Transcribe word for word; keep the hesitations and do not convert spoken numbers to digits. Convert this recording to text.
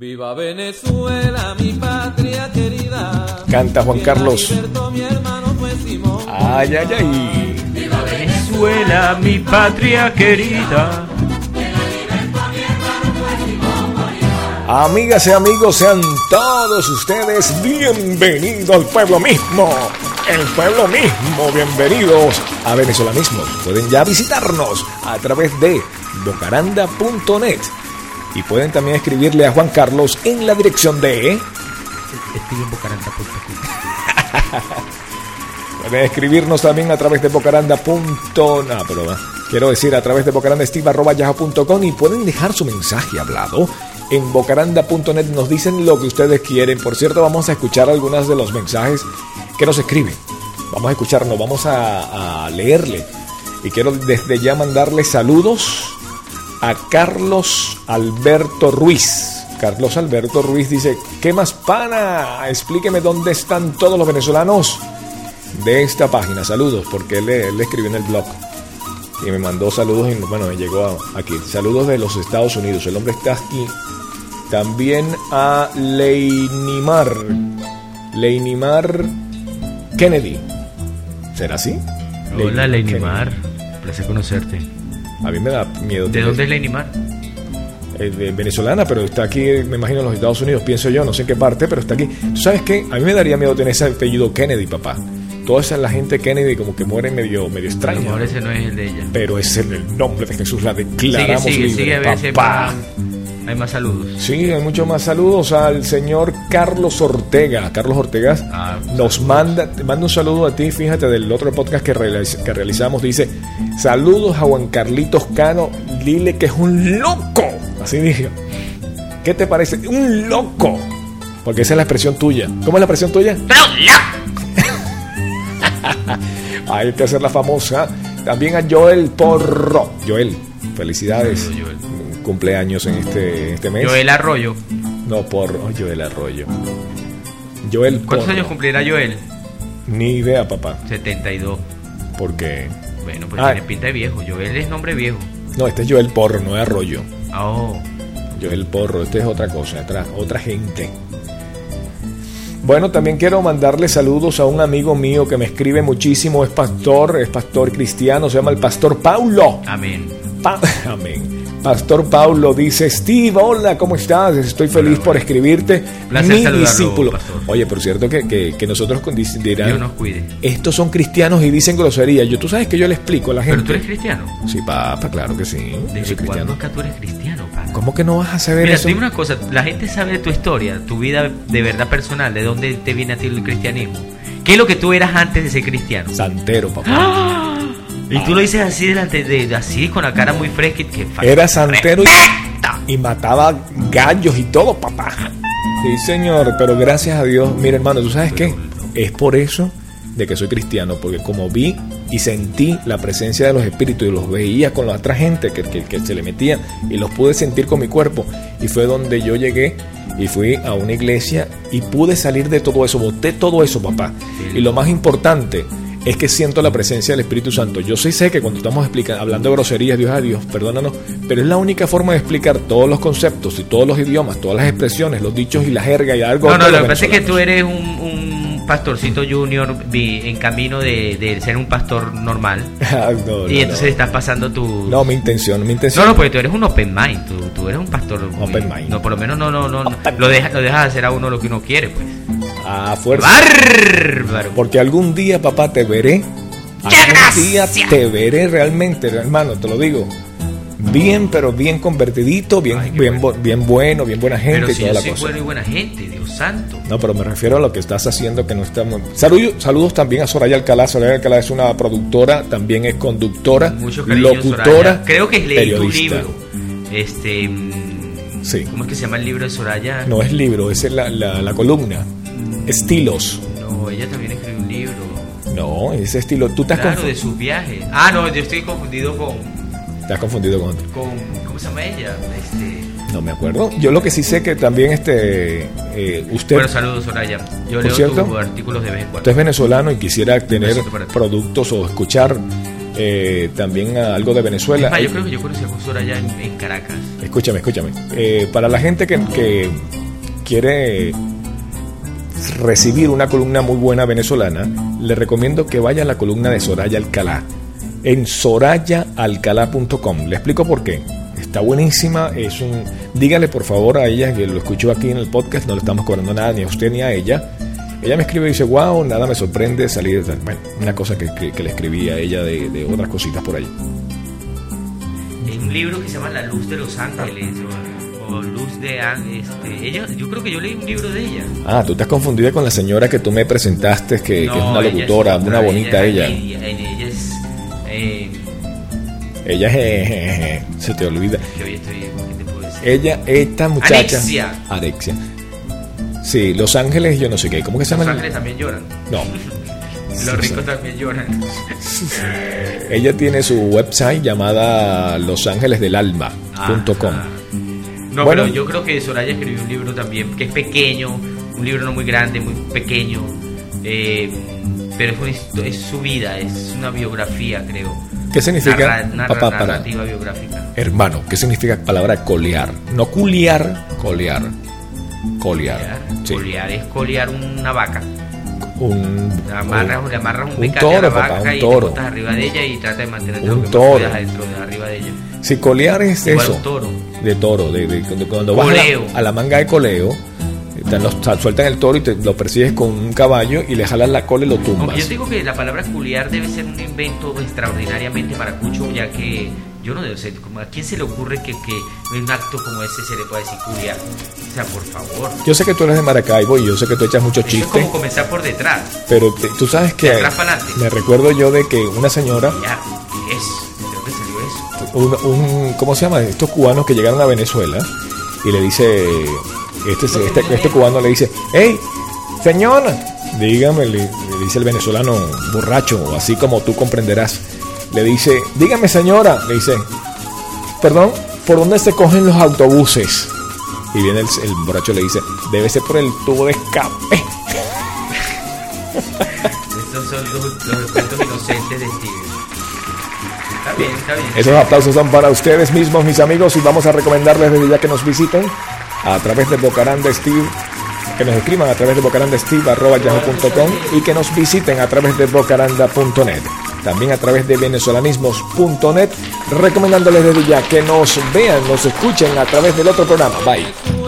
Viva Venezuela, mi patria querida. Canta Juan Carlos. Libertó, mi hermano fue Simón. Ay, ay, ay. Viva Venezuela, mi patria querida. Amigas y amigos, sean todos ustedes bienvenidos al pueblo mismo. El pueblo mismo, bienvenidos a Venezolanismos. Pueden ya visitarnos a través de bocaranda punto net. Y pueden también escribirle a Juan Carlos en la dirección de... Estoy en bocaranda punto com. Pueden escribirnos también a través de bocaranda. No, pero va. Quiero decir, a través de bocarandasteve arroba yahoo punto com. Y pueden dejar su mensaje hablado en bocaranda punto net. Nos dicen lo que ustedes quieren. Por cierto, vamos a escuchar algunos de los mensajes que nos escriben. Vamos a escucharnos, vamos a, a leerle. Y quiero desde ya mandarle saludos a Carlos Alberto Ruiz. Carlos Alberto Ruiz dice: ¿qué más, pana? Explíqueme dónde están todos los venezolanos de esta página. Saludos, porque él, él escribió en el blog y me mandó saludos y bueno, me llegó a, aquí. Saludos de los Estados Unidos. El hombre está aquí. También a Leinimar Leinimar Kennedy. ¿Será así? Hola, Leinimar. Placer conocerte. A mí me da miedo. ¿De dónde es Leinimar? Es de venezolana, pero está aquí, me imagino, en los Estados Unidos, pienso yo, no sé en qué parte, pero está aquí. ¿Tú sabes qué? A mí me daría miedo tener ese apellido Kennedy, papá. Toda esa la gente Kennedy como que muere medio, medio extraña. A lo mejor ese no es el de ella. Pero es el, el nombre de Jesús, la declaramos sigue, sigue, libre, sigue, a ver, papá. Hay más saludos. Sí, hay muchos más saludos al señor Carlos Ortega. Carlos Ortega ah, nos manda, te manda un saludo a ti, fíjate, del otro podcast que, realiz, que realizamos. Dice: saludos a Juan Carlitos Cano, dile que es un loco. Así dije. ¿Qué te parece? Un loco. Porque esa es la expresión tuya. ¿Cómo es la expresión tuya? ¡Pero ya! Hay que hacer la famosa. También a Joel Porro. Joel, felicidades. Saludo, Joel. Cumpleaños en este, este mes. Joel Arroyo. No, Porro, Joel Arroyo. Joel Porro. ¿Cuántos años cumplirá Joel? Ni idea, papá. setenta y dos. ¿Por qué? Bueno, pues Ah. tiene pinta de viejo. Joel es nombre viejo. No, este es Joel Porro, no es Arroyo. Oh. Joel Porro, este es otra cosa, otra, otra gente. Bueno, también quiero mandarle saludos a un amigo mío que me escribe muchísimo. Es pastor, es pastor cristiano, se llama el Pastor Paulo. Amén. Pa- Amén. Pastor Paulo dice: Steve, hola, ¿cómo estás? Estoy feliz Hola, por hola. escribirte. Placer Mi saludarlo, discípulo. pastor. Oye, por cierto que, que, que nosotros con- dirán: Dios nos cuide. estos son cristianos y dicen groserías. Yo, tú sabes que yo le explico a la gente. ¿Pero tú eres cristiano? Sí, papá, claro que sí. Yo soy ¿Desde cristiano. cuándo acá tú eres cristiano, papá? ¿Cómo que no vas a saber Mira, eso? dime una cosa, la gente sabe de tu historia, tu vida de verdad personal, de dónde te viene a ti el cristianismo. ¿Qué es lo que tú eras antes de ser cristiano? Santero, papá. ¡Ah! Y tú lo dices así delante de, de así con la cara muy fresca y que Era santero y, y mataba gallos y todo, papá. Sí, señor, pero gracias a Dios. Mira, hermano, ¿tú sabes qué? Es por eso de que soy cristiano, porque como vi y sentí la presencia de los espíritus y los veía con la otra gente que, que, que se le metía y los pude sentir con mi cuerpo, y fue donde yo llegué y fui a una iglesia y pude salir de todo eso, boté todo eso, papá. Y lo más importante es que siento la presencia del Espíritu Santo. Yo sí sé que cuando estamos explicando, hablando de groserías, Dios a Dios, perdónanos, pero es la única forma de explicar todos los conceptos y todos los idiomas, todas las expresiones, los dichos y la jerga y algo. No, no, de lo los que pasa es que tú venezolanos. eres un, un pastorcito junior vi- en camino de, de ser un pastor normal. Ah, no, no, Y entonces no. estás pasando tu... No, mi intención, mi intención. No, no, porque tú eres un open mind, tú, tú eres un pastor muy- Open mind. No, por lo menos no, no, no, no. Open Lo dejas lo dejas hacer a uno lo que uno quiere, pues. A fuerza. ¡Bárbaro! Porque algún día, papá, te veré. Algún día te veré realmente, hermano, te lo digo. Bien, pero bien convertidito, bien, Ay, qué bien, bueno. bo- bien bueno, bien buena gente Pero y si toda yo la soy cosa. bueno y buena gente, Dios santo. No, pero me refiero a lo que estás haciendo, que no estamos... Saludos, saludos también a Soraya Alcalá. Soraya Alcalá es una productora, también es conductora, Mucho cariño, locutora, Soraya. Creo que leí tu periodista. libro. Este... mm, Sí. ¿Cómo es que se llama el libro de Soraya? No es libro, esa es la, la, la columna. Estilos. No, ella también escribió un libro. No, ese estilo. Tú te has, Claro, confu- de sus viajes. Ah, no, yo estoy confundido con... te has confundido con otro. con ¿Cómo se llama ella? Este... No me acuerdo. Yo lo que sí sé que también este eh, usted, Bueno, saludos, Soraya. Yo Por leo cierto, tus artículos de vez en usted cuando. es venezolano y quisiera tener besito para ti. productos o escuchar eh, también a algo de Venezuela. Es más, yo creo que yo conocí a un Soraya en, en Caracas. Escúchame, escúchame. Eh, para la gente que, que quiere recibir una columna muy buena venezolana, le recomiendo que vaya a la columna de Soraya Alcalá en soraya alcalá punto com. Le explico por qué. Está buenísima. Es un, dígale por favor a ella, que lo escuchó aquí en el podcast, no le estamos cobrando nada ni a usted ni a ella. Ella me escribe y dice, wow, nada me sorprende salir de... Bueno, una cosa que, que, que le escribí a ella de, de otras cositas por ahí. Hay un libro que se llama La Luz de los Ángeles o, o Luz de este, ella, yo creo que yo leí un libro de ella. Ah, tú estás confundida con la señora que tú me presentaste, que, no, que es una locutora, es una otra, bonita ella. Ella, ella, ella es... Eh, ella es... Eh, se te olvida. Que hoy estoy, ¿qué te puedo decir? Ella, esta muchacha... Alexia. Alexia. Sí, Los Ángeles, yo no sé qué. ¿Cómo que se llama? Los Ángeles también lloran. No. Los ricos también lloran. Ella tiene su website llamada los ángeles del alma punto com. No, bueno, pero yo creo que Soraya escribió un libro también que es pequeño, un libro no muy grande, muy pequeño, eh, pero es, una, es su vida, es una biografía, creo. ¿Qué significa? Narra, narra, papá, narrativa para, biográfica. Hermano, ¿qué significa la palabra colear? No culiar, colear. Colear. Colear, Sí. colear es colear una vaca. Un, Le amarras, le amarras un, un picate toro, a la papá, vaca un y toro. te botas arriba de ella y trata de mantener Un lo que más toro. puedas adentro de arriba de ella. Si colear es Igual eso. un toro. De toro. De, de, de- cuando vas a Coleo. la, a la manga de coleo, te los, sueltan el toro y te lo persigues con un caballo y le jalas la cola y lo tumbas. Aunque yo digo que la palabra culiar debe ser un invento extraordinariamente maracucho, ya que yo no sé, como a quién se le ocurre que, que en un acto como ese se le pueda decir culiar. O sea, por favor. Yo sé que tú eres de Maracaibo y yo sé que tú echas muchos Eso es chistes, como comenzar por detrás. pero te- tú sabes que De atrás para adelante. me recuerdo yo de que una señora, Culiar, ¿qué es? ¿De dónde salió eso? un, un ¿cómo se llama? Estos cubanos que llegaron a Venezuela y le dice, este, este, este cubano le dice, hey, señora, dígame, le, le dice el venezolano borracho, así como tú comprenderás, le dice, dígame señora, le dice, perdón, ¿por dónde se cogen los autobuses? Y viene el, el borracho le dice, debe ser por el tubo de escape. Estos son los, los cuentos inocentes de Steven. Está bien, está bien. Esos aplausos son para ustedes mismos, mis amigos, y vamos a recomendarles desde ya que nos visiten a través de Bocaranda Steve, que nos escriban a través de bocarandasteve arroba yahoo punto com y que nos visiten a través de bocaranda punto net, también a través de venezolanismos punto net, recomendándoles desde ya que nos vean, nos escuchen a través del otro programa. Bye.